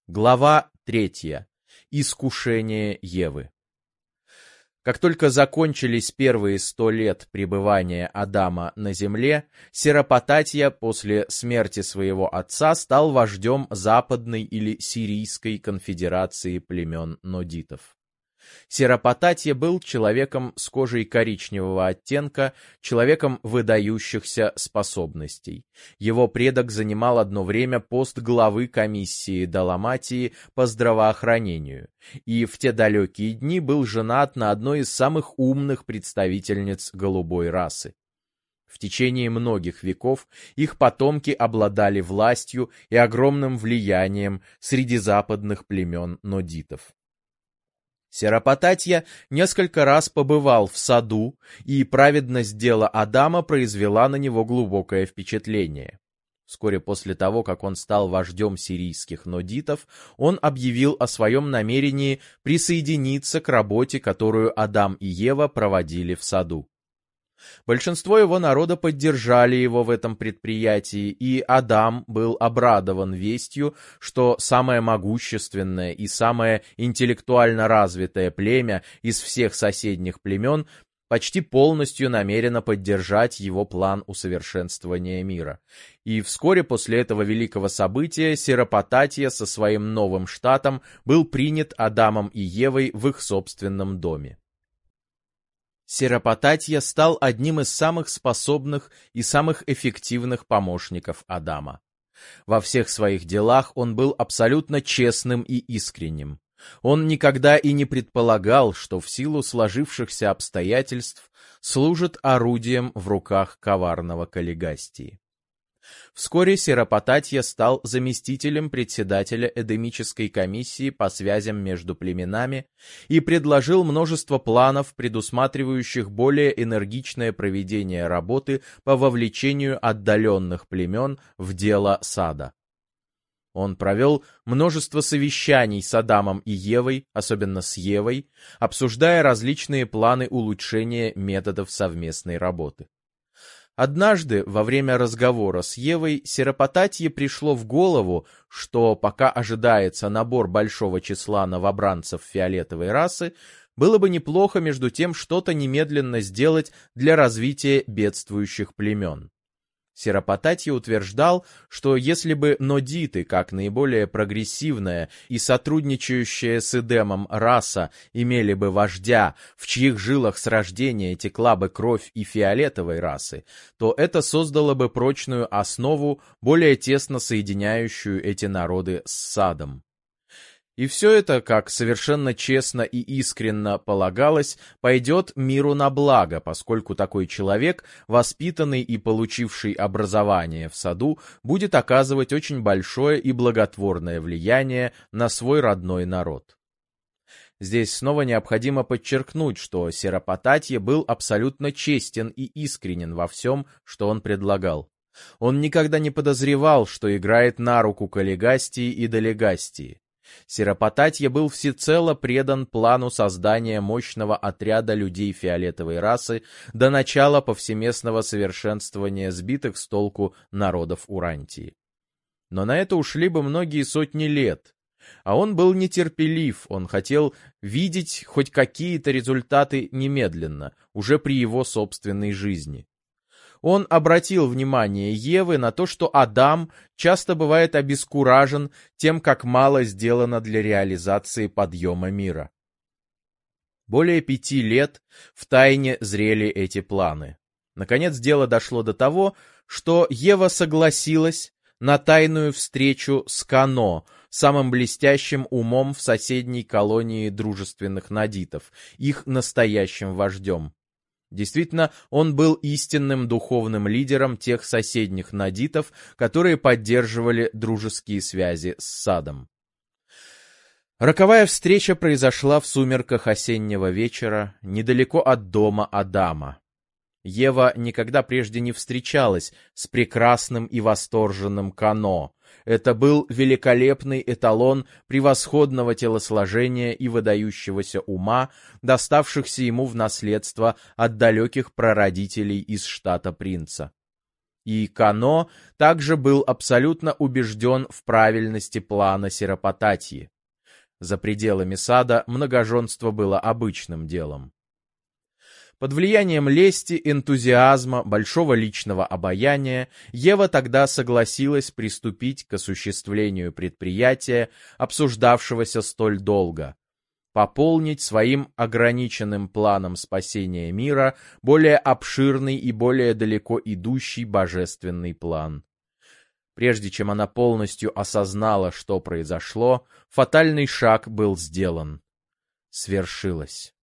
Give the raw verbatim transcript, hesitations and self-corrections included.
Глава третья. Искушение Евы. Как только закончились первые сто лет пребывания Адама на земле, Серопотатья после смерти своего отца стал вождем Западной или Сирийской конфедерации племен нодитов. Серопотатья был человеком с кожей коричневого оттенка, человеком выдающихся способностей. Его предок занимал одно время пост главы комиссии Даламатии по здравоохранению, и в те далекие дни был женат на одной из самых умных представительниц голубой расы. В течение многих веков их потомки обладали властью и огромным влиянием среди западных племен нодитов. Серопотатья несколько раз побывал в саду, и праведность дела Адама произвела на него глубокое впечатление. Вскоре после того, как он стал вождем сирийских нодитов, он объявил о своем намерении присоединиться к работе, которую Адам и Ева проводили в саду. Большинство его народа поддержали его в этом предприятии, и Адам был обрадован вестью, что самое могущественное и самое интеллектуально развитое племя из всех соседних племен почти полностью намерено поддержать его план усовершенствования мира. И вскоре после этого великого события Серопотатья со своим новым штатом был принят Адамом и Евой в их собственном доме. Серопотатья стал одним из самых способных и самых эффективных помощников Адама. Во всех своих делах он был абсолютно честным и искренним. Он никогда и не предполагал, что в силу сложившихся обстоятельств служит орудием в руках коварного Каллигастии. Вскоре Серопотатья стал заместителем председателя Эдемической комиссии по связям между племенами и предложил множество планов, предусматривающих более энергичное проведение работы по вовлечению отдаленных племен в дело сада. Он провел множество совещаний с Адамом и Евой, особенно с Евой, обсуждая различные планы улучшения методов совместной работы. Однажды, во время разговора с Евой, Серопотатье пришло в голову, что пока ожидается набор большого числа новобранцев фиолетовой расы, было бы неплохо между тем что-то немедленно сделать для развития бедствующих племен. Серопотатье утверждал, что если бы нодиты, как наиболее прогрессивная и сотрудничающая с Эдемом раса, имели бы вождя, в чьих жилах с рождения текла бы кровь и фиолетовой расы, то это создало бы прочную основу, более тесно соединяющую эти народы с садом. И все это, как совершенно честно и искренно полагалось, пойдет миру на благо, поскольку такой человек, воспитанный и получивший образование в саду, будет оказывать очень большое и благотворное влияние на свой родной народ. Здесь снова необходимо подчеркнуть, что Серопотатье был абсолютно честен и искренен во всем, что он предлагал. Он никогда не подозревал, что играет на руку Каллигастии и Далегастии. Серопотатье был всецело предан плану создания мощного отряда людей фиолетовой расы до начала повсеместного совершенствования сбитых с толку народов Урантии. Но на это ушли бы многие сотни лет. А он был нетерпелив, он хотел видеть хоть какие-то результаты немедленно, уже при его собственной жизни. Он обратил внимание Евы на то, что Адам часто бывает обескуражен тем, как мало сделано для реализации подъема мира. Более пяти лет втайне зрели эти планы. Наконец дело дошло до того, что Ева согласилась на тайную встречу с Кано, самым блестящим умом в соседней колонии дружественных нодитов, их настоящим вождем. Действительно, он был истинным духовным лидером тех соседних нодитов, которые поддерживали дружеские связи с садом. Роковая встреча произошла в сумерках осеннего вечера, недалеко от дома Адама. Ева никогда прежде не встречалась с прекрасным и восторженным Кано. Это был великолепный эталон превосходного телосложения и выдающегося ума, доставшихся ему в наследство от далеких прародителей из штата Принца. И Кано также был абсолютно убежден в правильности плана Сиропататьи. За пределами сада многоженство было обычным делом. Под влиянием лести, энтузиазма, большого личного обаяния Ева тогда согласилась приступить к осуществлению предприятия, обсуждавшегося столь долго, пополнить своим ограниченным планом спасения мира более обширный и более далеко идущий божественный план. Прежде чем она полностью осознала, что произошло, фатальный шаг был сделан. Свершилось.